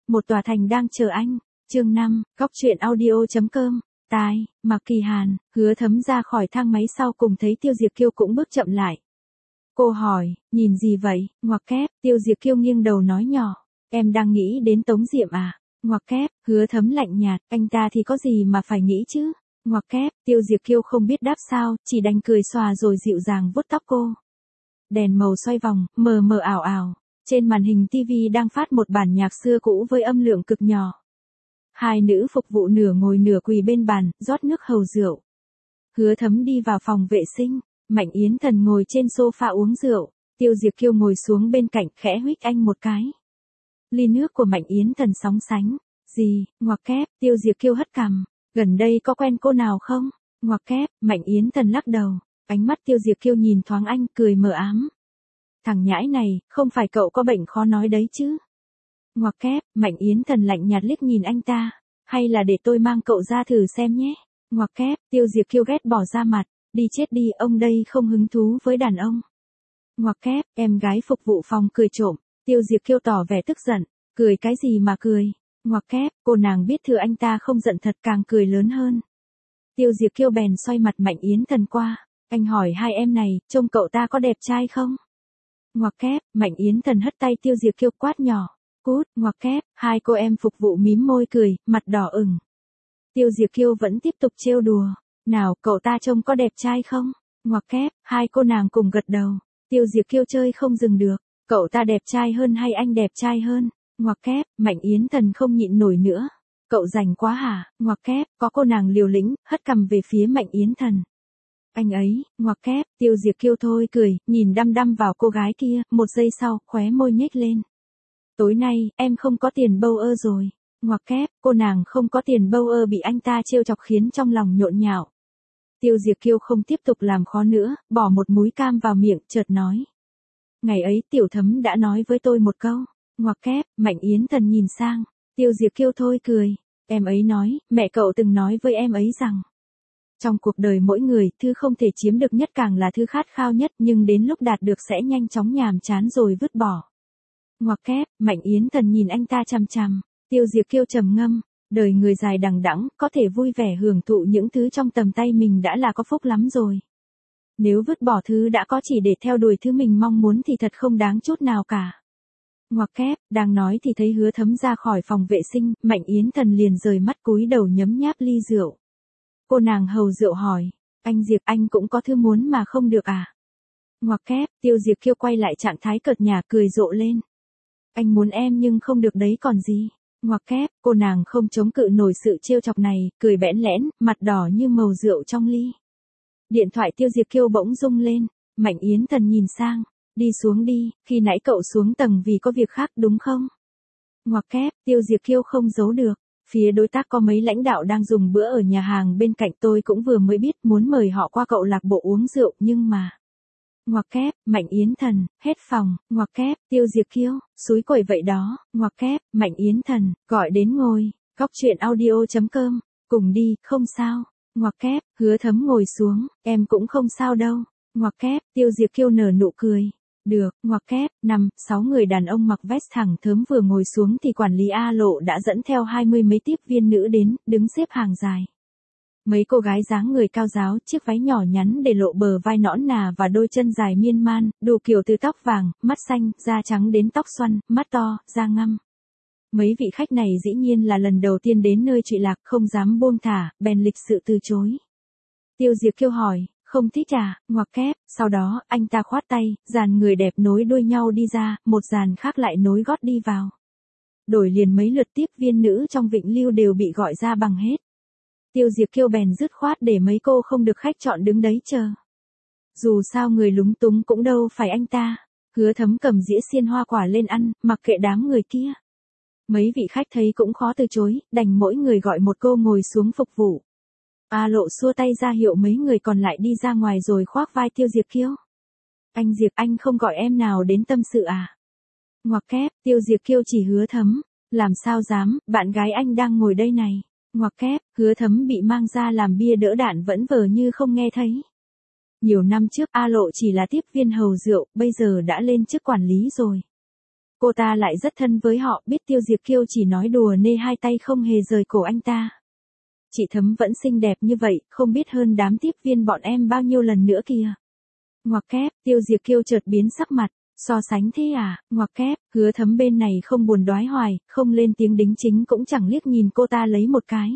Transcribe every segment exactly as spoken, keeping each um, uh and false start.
một tòa thành đang chờ anh. Chương năm, Góc truyện audio.com. Tai, Mạc Kỳ Hàn, Hứa Thấm ra khỏi thang máy sau cùng thấy Tiêu Diệp Kiêu cũng bước chậm lại. Cô hỏi, nhìn gì vậy, ngoặc kép, Tiêu Diệp Kiêu nghiêng đầu nói nhỏ, em đang nghĩ đến Tống Diệm à, ngoặc kép, Hứa Thấm lạnh nhạt, anh ta thì có gì mà phải nghĩ chứ, ngoặc kép, Tiêu Diệp Kiêu không biết đáp sao, chỉ đành cười xòa rồi dịu dàng vuốt tóc cô. Đèn màu xoay vòng, mờ mờ ảo ảo, trên màn hình tivi đang phát một bản nhạc xưa cũ với âm lượng cực nhỏ. Hai nữ phục vụ nửa ngồi nửa quỳ bên bàn, rót nước hầu rượu. Hứa Thấm đi vào phòng vệ sinh, Mạnh Yến Thần ngồi trên sofa uống rượu, Tiêu Diệp Kiêu ngồi xuống bên cạnh khẽ huých anh một cái. Ly nước của Mạnh Yến Thần sóng sánh, gì, ngoặc kép, Tiêu Diệp Kiêu hất cằm, gần đây có quen cô nào không, ngoặc kép, Mạnh Yến Thần lắc đầu, ánh mắt Tiêu Diệp Kiêu nhìn thoáng anh cười mờ ám. Thằng nhãi này, không phải cậu có bệnh khó nói đấy chứ. Ngoặc kép, Mạnh Yến Thần lạnh nhạt liếc nhìn anh ta, hay là để tôi mang cậu ra thử xem nhé. Ngoặc kép, Tiêu Diệp Kiêu ghét bỏ ra mặt, đi chết đi, ông đây không hứng thú với đàn ông. Ngoặc kép, em gái phục vụ phòng cười trộm, Tiêu Diệp Kiêu tỏ vẻ tức giận, cười cái gì mà cười. Ngoặc kép, cô nàng biết thừa anh ta không giận thật càng cười lớn hơn. Tiêu Diệp Kiêu bèn xoay mặt Mạnh Yến Thần qua, anh hỏi hai em này, trông cậu ta có đẹp trai không? Ngoặc kép, Mạnh Yến Thần hất tay Tiêu Diệp Kiêu quát nhỏ. Cút, ngoặc kép, hai cô em phục vụ mím môi cười, mặt đỏ ửng. Tiêu Diệp Kiêu vẫn tiếp tục trêu đùa. Nào, cậu ta trông có đẹp trai không? Ngoặc kép, hai cô nàng cùng gật đầu. Tiêu Diệp Kiêu chơi không dừng được. Cậu ta đẹp trai hơn hay anh đẹp trai hơn? Ngoặc kép, Mạnh Yến Thần không nhịn nổi nữa. Cậu rảnh quá hả? Ngoặc kép, có cô nàng liều lĩnh, hất cằm về phía Mạnh Yến Thần. Anh ấy, ngoặc kép, Tiêu Diệp Kiêu thôi cười, nhìn đăm đăm vào cô gái kia, một giây sau, khóe môi nhếch lên. Tối nay, em không có tiền bâu ơ rồi. Ngoặc kép, cô nàng không có tiền bâu ơ bị anh ta trêu chọc khiến trong lòng nhộn nhạo. Tiêu Diệp Kiêu không tiếp tục làm khó nữa, bỏ một múi cam vào miệng, chợt nói. Ngày ấy Tiểu Thấm đã nói với tôi một câu. Ngoặc kép, Mạnh Yến Thần nhìn sang. Tiêu Diệp Kiêu thôi cười. Em ấy nói, mẹ cậu từng nói với em ấy rằng. Trong cuộc đời mỗi người, thứ không thể chiếm được nhất càng là thứ khát khao nhất, nhưng đến lúc đạt được sẽ nhanh chóng nhàm chán rồi vứt bỏ. Ngoặc kép, Mạnh Yến Thần nhìn anh ta chằm chằm, Tiêu Diệp Kiêu trầm ngâm, đời người dài đằng đẵng, có thể vui vẻ hưởng thụ những thứ trong tầm tay mình đã là có phúc lắm rồi. Nếu vứt bỏ thứ đã có chỉ để theo đuổi thứ mình mong muốn thì thật không đáng chút nào cả. Ngoặc kép, đang nói thì thấy Hứa Thấm ra khỏi phòng vệ sinh, Mạnh Yến Thần liền rời mắt cúi đầu nhấm nháp ly rượu. Cô nàng hầu rượu hỏi, anh Diệp, anh cũng có thứ muốn mà không được à? Ngoặc kép, Tiêu Diệp Kiêu quay lại trạng thái cợt nhả cười rộ lên. Anh muốn em nhưng không được đấy còn gì. Ngoặc kép, cô nàng không chống cự nổi sự trêu chọc này, cười bẽn lẽn, mặt đỏ như màu rượu trong ly. Điện thoại Tiêu Diệp Kiêu bỗng rung lên, Mạnh Yến Thần nhìn sang, đi xuống đi, khi nãy cậu xuống tầng vì có việc khác đúng không? Ngoặc kép, Tiêu Diệp Kiêu không giấu được, phía đối tác có mấy lãnh đạo đang dùng bữa ở nhà hàng bên cạnh, tôi cũng vừa mới biết muốn mời họ qua cậu lạc bộ uống rượu nhưng mà. Ngoặc kép, Mạnh Yến Thần, hết phòng, ngoặc kép, Tiêu Diệp Kiêu, xúi quẩy vậy đó, ngoặc kép, Mạnh Yến Thần, gọi đến ngồi, Góc truyện audio.com, cùng đi, không sao, ngoặc kép, Hứa Thấm ngồi xuống, em cũng không sao đâu, ngoặc kép, Tiêu Diệp Kiêu nở nụ cười. Được, ngoặc kép, năm, sáu người đàn ông mặc vest thẳng thớm vừa ngồi xuống thì quản lý A Lộ đã dẫn theo hai mươi mấy tiếp viên nữ đến, đứng xếp hàng dài. Mấy cô gái dáng người cao ráo, chiếc váy nhỏ nhắn để lộ bờ vai nõn nà và đôi chân dài miên man, đủ kiểu từ tóc vàng, mắt xanh, da trắng đến tóc xoăn, mắt to, da ngăm. Mấy vị khách này dĩ nhiên là lần đầu tiên đến nơi trụy lạc, không dám buông thả, bèn lịch sự từ chối. Tiêu Diệp Kiêu hỏi, không thích à, ngoặc kép, sau đó, anh ta khoát tay, dàn người đẹp nối đuôi nhau đi ra, một dàn khác lại nối gót đi vào. Đổi liền mấy lượt tiếp viên nữ trong Vịnh Lưu đều bị gọi ra bằng hết. Tiêu Diệp Kiêu bèn dứt khoát để mấy cô không được khách chọn đứng đấy chờ. Dù sao người lúng túng cũng đâu phải anh ta. Hứa Thấm cầm dĩa xiên hoa quả lên ăn, mặc kệ đám người kia. Mấy vị khách thấy cũng khó từ chối, đành mỗi người gọi một cô ngồi xuống phục vụ. A Lộ xua tay ra hiệu mấy người còn lại đi ra ngoài rồi khoác vai Tiêu Diệp Kiêu. Anh Diệp, anh không gọi em nào đến tâm sự à? Ngoặc kép, Tiêu Diệp Kiêu chỉ Hứa Thấm. Làm sao dám, bạn gái anh đang ngồi đây này. Ngoặc kép, Hứa Thấm bị mang ra làm bia đỡ đạn vẫn vờ như không nghe thấy. Nhiều năm trước A Lộ chỉ là tiếp viên hầu rượu, bây giờ đã lên chức quản lý rồi. Cô ta lại rất thân với họ, biết Tiêu Diệp Kiêu chỉ nói đùa nên hai tay không hề rời cổ anh ta. Chị Thấm vẫn xinh đẹp như vậy, không biết hơn đám tiếp viên bọn em bao nhiêu lần nữa kìa. Ngoặc kép, Tiêu Diệp Kiêu chợt biến sắc mặt, so sánh thế à, ngoặc kép, Hứa Thấm bên này không buồn đoái hoài, không lên tiếng đính chính cũng chẳng liếc nhìn cô ta lấy một cái.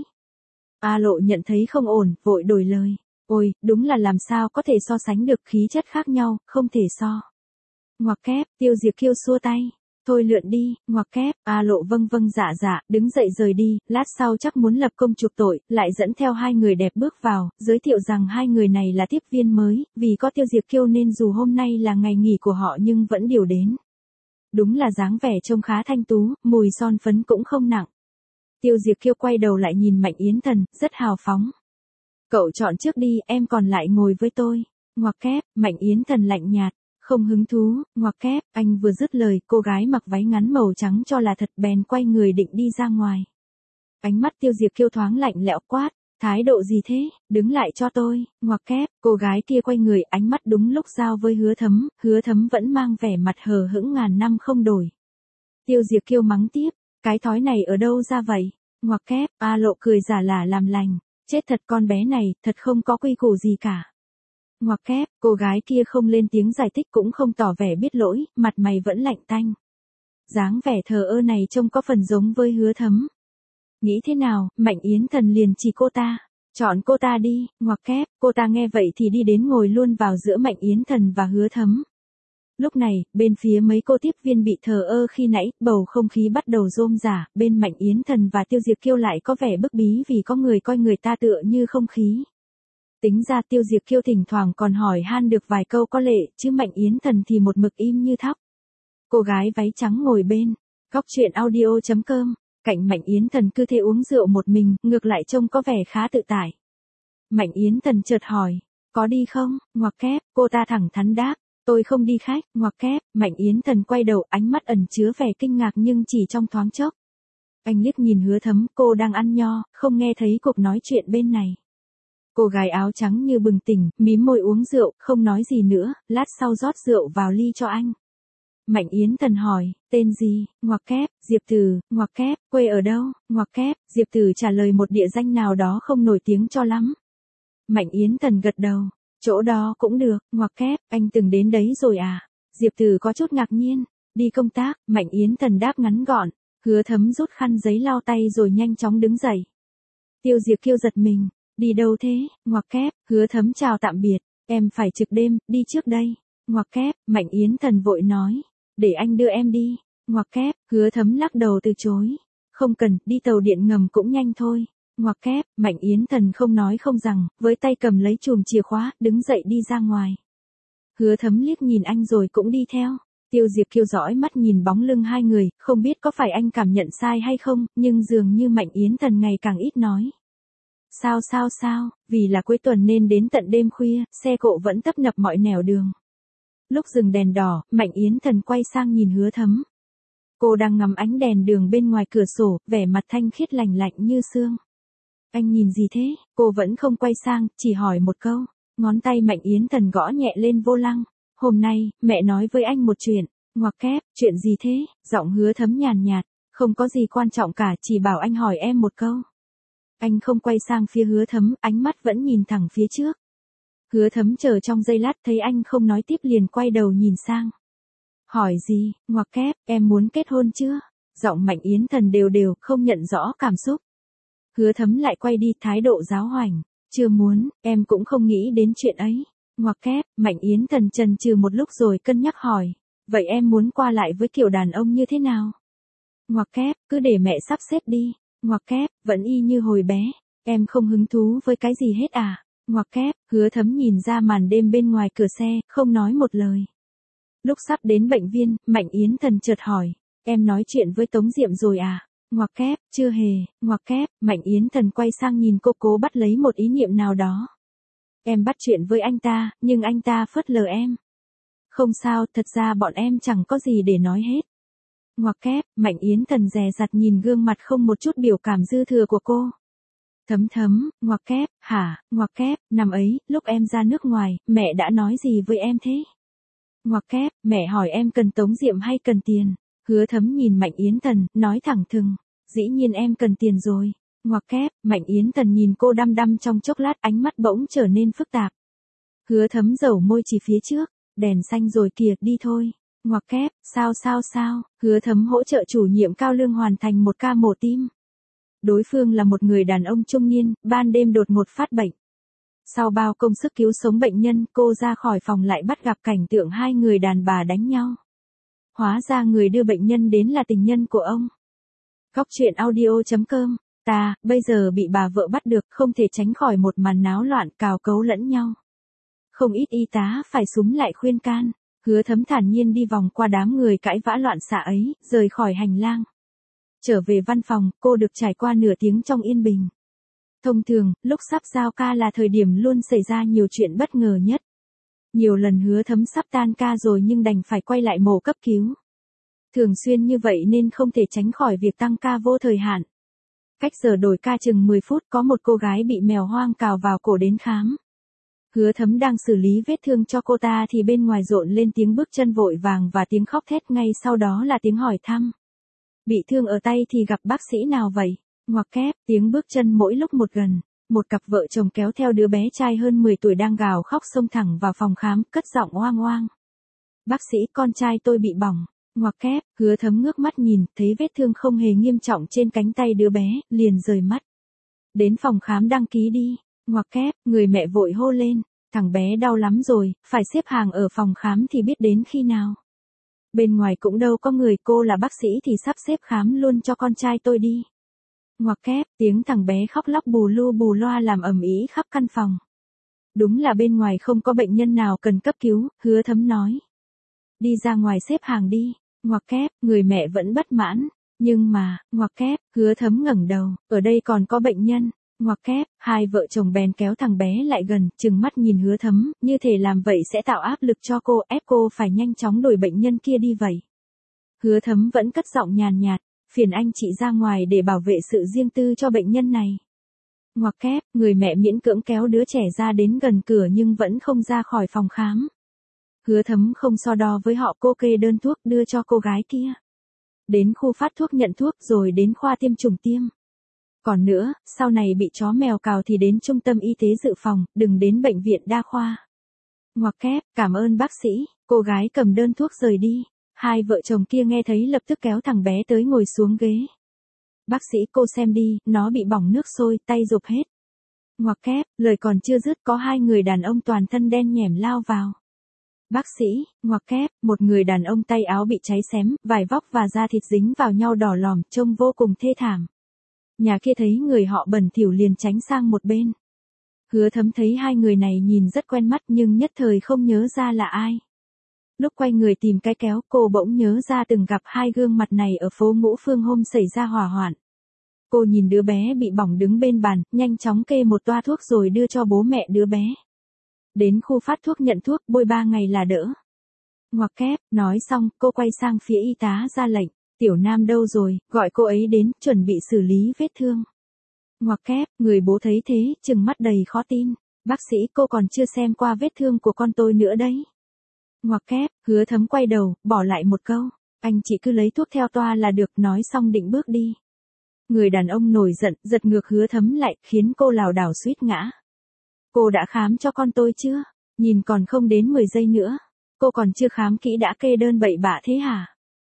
A Lộ nhận thấy không ổn, vội đổi lời. Ôi, đúng là làm sao có thể so sánh được, khí chất khác nhau, không thể so. Ngoặc kép, Tiêu Diệp Kiêu xua tay. Thôi lượn đi, ngoặc kép, A Lộ vâng vâng dạ dạ, đứng dậy rời đi, lát sau chắc muốn lập công chuộc tội, lại dẫn theo hai người đẹp bước vào, giới thiệu rằng hai người này là tiếp viên mới, vì có Tiêu Diệp Kiêu nên dù hôm nay là ngày nghỉ của họ nhưng vẫn điều đến. Đúng là dáng vẻ trông khá thanh tú, mùi son phấn cũng không nặng. Tiêu Diệp Kiêu quay đầu lại nhìn Mạnh Yến Thần, rất hào phóng. Cậu chọn trước đi, em còn lại ngồi với tôi. Ngoặc kép, Mạnh Yến Thần lạnh nhạt. Không hứng thú, ngoặc kép, anh vừa dứt lời, cô gái mặc váy ngắn màu trắng cho là thật bèn quay người định đi ra ngoài. Ánh mắt Tiêu Diệp Kiêu thoáng lạnh lẽo quát, thái độ gì thế, đứng lại cho tôi, ngoặc kép, cô gái kia quay người, ánh mắt đúng lúc giao với Hứa Thấm, Hứa Thấm vẫn mang vẻ mặt hờ hững ngàn năm không đổi. Tiêu Diệp Kiêu mắng tiếp, cái thói này ở đâu ra vậy, ngoặc kép, A Lộ cười giả lả làm lành, chết thật con bé này, thật không có quy củ gì cả. Ngoặc kép, cô gái kia không lên tiếng giải thích cũng không tỏ vẻ biết lỗi, mặt mày vẫn lạnh tanh. Dáng vẻ thờ ơ này trông có phần giống với Hứa Thấm. Nghĩ thế nào, Mạnh Yến Thần liền chỉ cô ta. Chọn cô ta đi, ngoặc kép, cô ta nghe vậy thì đi đến ngồi luôn vào giữa Mạnh Yến Thần và Hứa Thấm. Lúc này, bên phía mấy cô tiếp viên bị thờ ơ khi nãy, bầu không khí bắt đầu rôm rả, bên Mạnh Yến Thần và Tiêu Diệp Kiêu lại có vẻ bức bí vì có người coi người ta tựa như không khí. Tính ra Tiêu Diệp Kiêu thỉnh thoảng còn hỏi han được vài câu có lệ, chứ Mạnh Yến Thần thì một mực im như thóc. Cô gái váy trắng ngồi bên, góc truyện audio chấm com, cạnh Mạnh Yến Thần cứ thế uống rượu một mình, ngược lại trông có vẻ khá tự tại. Mạnh Yến Thần chợt hỏi, có đi không, ngoặc kép, cô ta thẳng thắn đáp, tôi không đi khách, ngoặc kép, Mạnh Yến Thần quay đầu, ánh mắt ẩn chứa vẻ kinh ngạc nhưng chỉ trong thoáng chốc. Anh liếc nhìn Hứa Thấm, cô đang ăn nho, không nghe thấy cuộc nói chuyện bên này. Cô gái áo trắng như bừng tỉnh, mím môi uống rượu, không nói gì nữa, lát sau rót rượu vào ly cho anh. Mạnh Yến Thần hỏi, tên gì, ngoặc kép, Diệp Từ, ngoặc kép, quê ở đâu, ngoặc kép, Diệp Từ trả lời một địa danh nào đó không nổi tiếng cho lắm. Mạnh Yến Thần gật đầu, chỗ đó cũng được, ngoặc kép, anh từng đến đấy rồi à, Diệp Từ có chút ngạc nhiên, đi công tác, Mạnh Yến Thần đáp ngắn gọn, Hứa Thấm rút khăn giấy lau tay rồi nhanh chóng đứng dậy. Tiêu Diệp Kiêu giật mình. Đi đâu thế, ngoặc kép, Hứa Thấm chào tạm biệt, em phải trực đêm, đi trước đây, ngoặc kép, Mạnh Yến Thần vội nói, để anh đưa em đi, ngoặc kép, Hứa Thấm lắc đầu từ chối, không cần, đi tàu điện ngầm cũng nhanh thôi, ngoặc kép, Mạnh Yến Thần không nói không rằng, với tay cầm lấy chùm chìa khóa, đứng dậy đi ra ngoài. Hứa Thấm liếc nhìn anh rồi cũng đi theo. Tiêu Diệp Kiêu dõi mắt nhìn bóng lưng hai người, không biết có phải anh cảm nhận sai hay không, nhưng dường như Mạnh Yến Thần ngày càng ít nói. Sao sao sao, vì là cuối tuần nên đến tận đêm khuya, xe cộ vẫn tấp nập mọi nẻo đường. Lúc dừng đèn đỏ, Mạnh Yến Thần quay sang nhìn Hứa Thấm. Cô đang ngắm ánh đèn đường bên ngoài cửa sổ, vẻ mặt thanh khiết lành lạnh như sương. Anh nhìn gì thế? Cô vẫn không quay sang, chỉ hỏi một câu. Ngón tay Mạnh Yến Thần gõ nhẹ lên vô lăng. Hôm nay, mẹ nói với anh một chuyện. Ngoặc kép, chuyện gì thế? Giọng Hứa Thấm nhàn nhạt. Không có gì quan trọng cả, chỉ bảo anh hỏi em một câu. Anh không quay sang phía Hứa Thấm, ánh mắt vẫn nhìn thẳng phía trước. Hứa Thấm chờ trong giây lát thấy anh không nói tiếp liền quay đầu nhìn sang. Hỏi gì, ngoặc kép, em muốn kết hôn chưa? Giọng Mạnh Yến Thần đều đều, không nhận rõ cảm xúc. Hứa Thấm lại quay đi, thái độ giáo hoành. Chưa muốn, em cũng không nghĩ đến chuyện ấy. Ngoặc kép, Mạnh Yến Thần chần chừ một lúc rồi cân nhắc hỏi. Vậy em muốn qua lại với kiểu đàn ông như thế nào? Ngoặc kép, cứ để mẹ sắp xếp đi. Ngoặc kép, vẫn y như hồi bé. Em không hứng thú với cái gì hết à? Ngoặc kép, Hứa Thấm nhìn ra màn đêm bên ngoài cửa xe, không nói một lời. Lúc sắp đến bệnh viện, Mạnh Yến Thần chợt hỏi. Em nói chuyện với Tống Diệm rồi à? Ngoặc kép, chưa hề, ngoặc kép, Mạnh Yến Thần quay sang nhìn cô cố bắt lấy một ý niệm nào đó. Em bắt chuyện với anh ta, nhưng anh ta phớt lờ em. Không sao, thật ra bọn em chẳng có gì để nói hết. Ngoặc kép, Mạnh Yến Thần dè dặt nhìn gương mặt không một chút biểu cảm dư thừa của cô. Thấm thấm, ngoặc kép, hả, ngoặc kép, năm ấy, lúc em ra nước ngoài, mẹ đã nói gì với em thế? Ngoặc kép, mẹ hỏi em cần Tống Diệm hay cần tiền. Hứa Thấm nhìn Mạnh Yến Tần, nói thẳng thừng, dĩ nhiên em cần tiền rồi. Ngoặc kép, Mạnh Yến Tần nhìn cô đăm đăm trong chốc lát, ánh mắt bỗng trở nên phức tạp. Hứa Thấm dẩu môi chỉ phía trước, đèn xanh rồi kìa, đi thôi. Ngoặc kép, sao sao sao, Hứa Thấm hỗ trợ chủ nhiệm cao lương hoàn thành một ca mổ tim. Đối phương là một người đàn ông trung niên, ban đêm đột ngột phát bệnh. Sau bao công sức cứu sống bệnh nhân, cô ra khỏi phòng lại bắt gặp cảnh tượng hai người đàn bà đánh nhau. Hóa ra người đưa bệnh nhân đến là tình nhân của ông. Góc truyện audio chấm com, ta, bây giờ bị bà vợ bắt được, không thể tránh khỏi một màn náo loạn cào cấu lẫn nhau. Không ít y tá phải súm lại khuyên can. Hứa Thấm thản nhiên đi vòng qua đám người cãi vã loạn xạ ấy, rời khỏi hành lang. Trở về văn phòng, cô được trải qua nửa tiếng trong yên bình. Thông thường, lúc sắp giao ca là thời điểm luôn xảy ra nhiều chuyện bất ngờ nhất. Nhiều lần Hứa Thấm sắp tan ca rồi nhưng đành phải quay lại mổ cấp cứu. Thường xuyên như vậy nên không thể tránh khỏi việc tăng ca vô thời hạn. Cách giờ đổi ca chừng mười phút, có một cô gái bị mèo hoang cào vào cổ đến khám. Hứa Thấm đang xử lý vết thương cho cô ta thì bên ngoài rộn lên tiếng bước chân vội vàng và tiếng khóc thét, ngay sau đó là tiếng hỏi thăm. Bị thương ở tay thì gặp bác sĩ nào vậy? Ngoặc kép, tiếng bước chân mỗi lúc một gần. Một cặp vợ chồng kéo theo đứa bé trai hơn mười tuổi đang gào khóc xông thẳng vào phòng khám, cất giọng oang oang. Bác sĩ, con trai tôi bị bỏng. Ngoặc kép, Hứa Thấm ngước mắt nhìn, thấy vết thương không hề nghiêm trọng trên cánh tay đứa bé, liền rời mắt. Đến phòng khám đăng ký đi. Ngoặc kép, người mẹ vội hô lên, thằng bé đau lắm rồi, phải xếp hàng ở phòng khám thì biết đến khi nào. Bên ngoài cũng đâu có người, cô là bác sĩ thì sắp xếp khám luôn cho con trai tôi đi. Ngoặc kép, tiếng thằng bé khóc lóc bù lu bù loa làm ầm ĩ khắp căn phòng. Đúng là bên ngoài không có bệnh nhân nào cần cấp cứu, Hứa Thấm nói. Đi ra ngoài xếp hàng đi. Ngoặc kép, người mẹ vẫn bất mãn. Nhưng mà, ngoặc kép, Hứa Thấm ngẩng đầu, ở đây còn có bệnh nhân. Ngoặc kép, hai vợ chồng bèn kéo thằng bé lại gần, trừng mắt nhìn Hứa Thấm, như thể làm vậy sẽ tạo áp lực cho cô, ép cô phải nhanh chóng đuổi bệnh nhân kia đi vậy. Hứa Thấm vẫn cất giọng nhàn nhạt, phiền anh chị ra ngoài để bảo vệ sự riêng tư cho bệnh nhân này. Ngoặc kép, người mẹ miễn cưỡng kéo đứa trẻ ra đến gần cửa nhưng vẫn không ra khỏi phòng khám. Hứa Thấm không so đo với họ, cô kê đơn thuốc đưa cho cô gái kia. Đến khu phát thuốc nhận thuốc rồi đến khoa tiêm chủng tiêm. Còn nữa, sau này bị chó mèo cào thì đến trung tâm y tế dự phòng, đừng đến bệnh viện đa khoa. Ngoặc kép, cảm ơn bác sĩ, cô gái cầm đơn thuốc rời đi. Hai vợ chồng kia nghe thấy lập tức kéo thằng bé tới ngồi xuống ghế. Bác sĩ, cô xem đi, nó bị bỏng nước sôi, tay rụp hết. Ngoặc kép, lời còn chưa dứt có hai người đàn ông toàn thân đen nhẻm lao vào. Bác sĩ, ngoặc kép, một người đàn ông tay áo bị cháy xém, vải vóc và da thịt dính vào nhau đỏ lòm, trông vô cùng thê thảm. Nhà kia thấy người họ bẩn thỉu liền tránh sang một bên. Hứa Thấm thấy hai người này nhìn rất quen mắt nhưng nhất thời không nhớ ra là ai. Lúc quay người tìm cái kéo, cô bỗng nhớ ra từng gặp hai gương mặt này ở phố Ngũ Phương hôm xảy ra hỏa hoạn. Cô nhìn đứa bé bị bỏng đứng bên bàn, nhanh chóng kê một toa thuốc rồi đưa cho bố mẹ đứa bé. Đến khu phát thuốc nhận thuốc, bôi ba ngày là đỡ. Ngoặc kép, nói xong, cô quay sang phía y tá ra lệnh, Tiểu Nam đâu rồi, gọi cô ấy đến, chuẩn bị xử lý vết thương. Ngoặc kép, người bố thấy thế, trừng mắt đầy khó tin, bác sĩ, cô còn chưa xem qua vết thương của con tôi nữa đấy. Ngoặc kép, Hứa Thấm quay đầu, bỏ lại một câu, anh chị cứ lấy thuốc theo toa là được, nói xong định bước đi. Người đàn ông nổi giận, giật ngược Hứa Thấm lại, khiến cô lảo đảo suýt ngã. Cô đã khám cho con tôi chưa? Nhìn còn không đến mười giây nữa. Cô còn chưa khám kỹ đã kê đơn bậy bạ thế hả?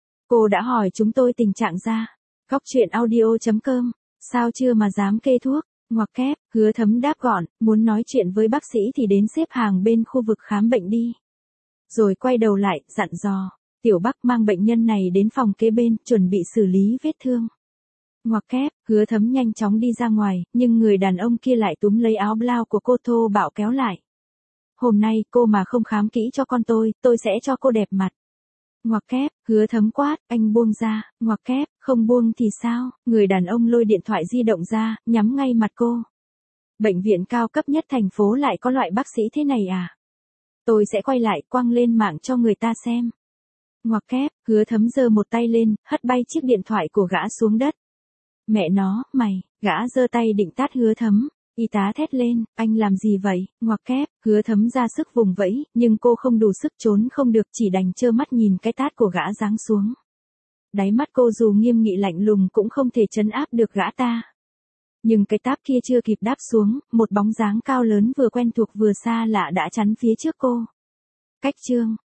Cô đã hỏi chúng tôi tình trạng ra. Góc truyện audio chấm com, sao chưa mà dám kê thuốc? Ngoặc kép, Hứa Thấm đáp gọn, muốn nói chuyện với bác sĩ thì đến xếp hàng bên khu vực khám bệnh đi. Rồi quay đầu lại, dặn dò, Tiểu Bắc mang bệnh nhân này đến phòng kế bên, chuẩn bị xử lý vết thương. Ngoặc kép, Hứa Thấm nhanh chóng đi ra ngoài, nhưng người đàn ông kia lại túm lấy áo blau của cô thô bạo kéo lại. Hôm nay, cô mà không khám kỹ cho con tôi, tôi sẽ cho cô đẹp mặt. Ngoặc kép, Hứa Thấm quát, anh buông ra, ngoặc kép, không buông thì sao, người đàn ông lôi điện thoại di động ra, nhắm ngay mặt cô. Bệnh viện cao cấp nhất thành phố lại có loại bác sĩ thế này à? Tôi sẽ quay lại, quăng lên mạng cho người ta xem. Ngoặc kép, Hứa Thấm giơ một tay lên, hất bay chiếc điện thoại của gã xuống đất. Mẹ nó, mày, gã giơ tay định tát Hứa Thấm. Y tá thét lên, anh làm gì vậy? Ngoặc kép, Hứa Thấm ra sức vùng vẫy, nhưng cô không đủ sức trốn không được, chỉ đành trơ mắt nhìn cái tát của gã giáng xuống. Đáy mắt cô dù nghiêm nghị lạnh lùng cũng không thể trấn áp được gã ta. Nhưng cái táp kia chưa kịp đáp xuống, một bóng dáng cao lớn vừa quen thuộc vừa xa lạ đã chắn phía trước cô. Cách Trương,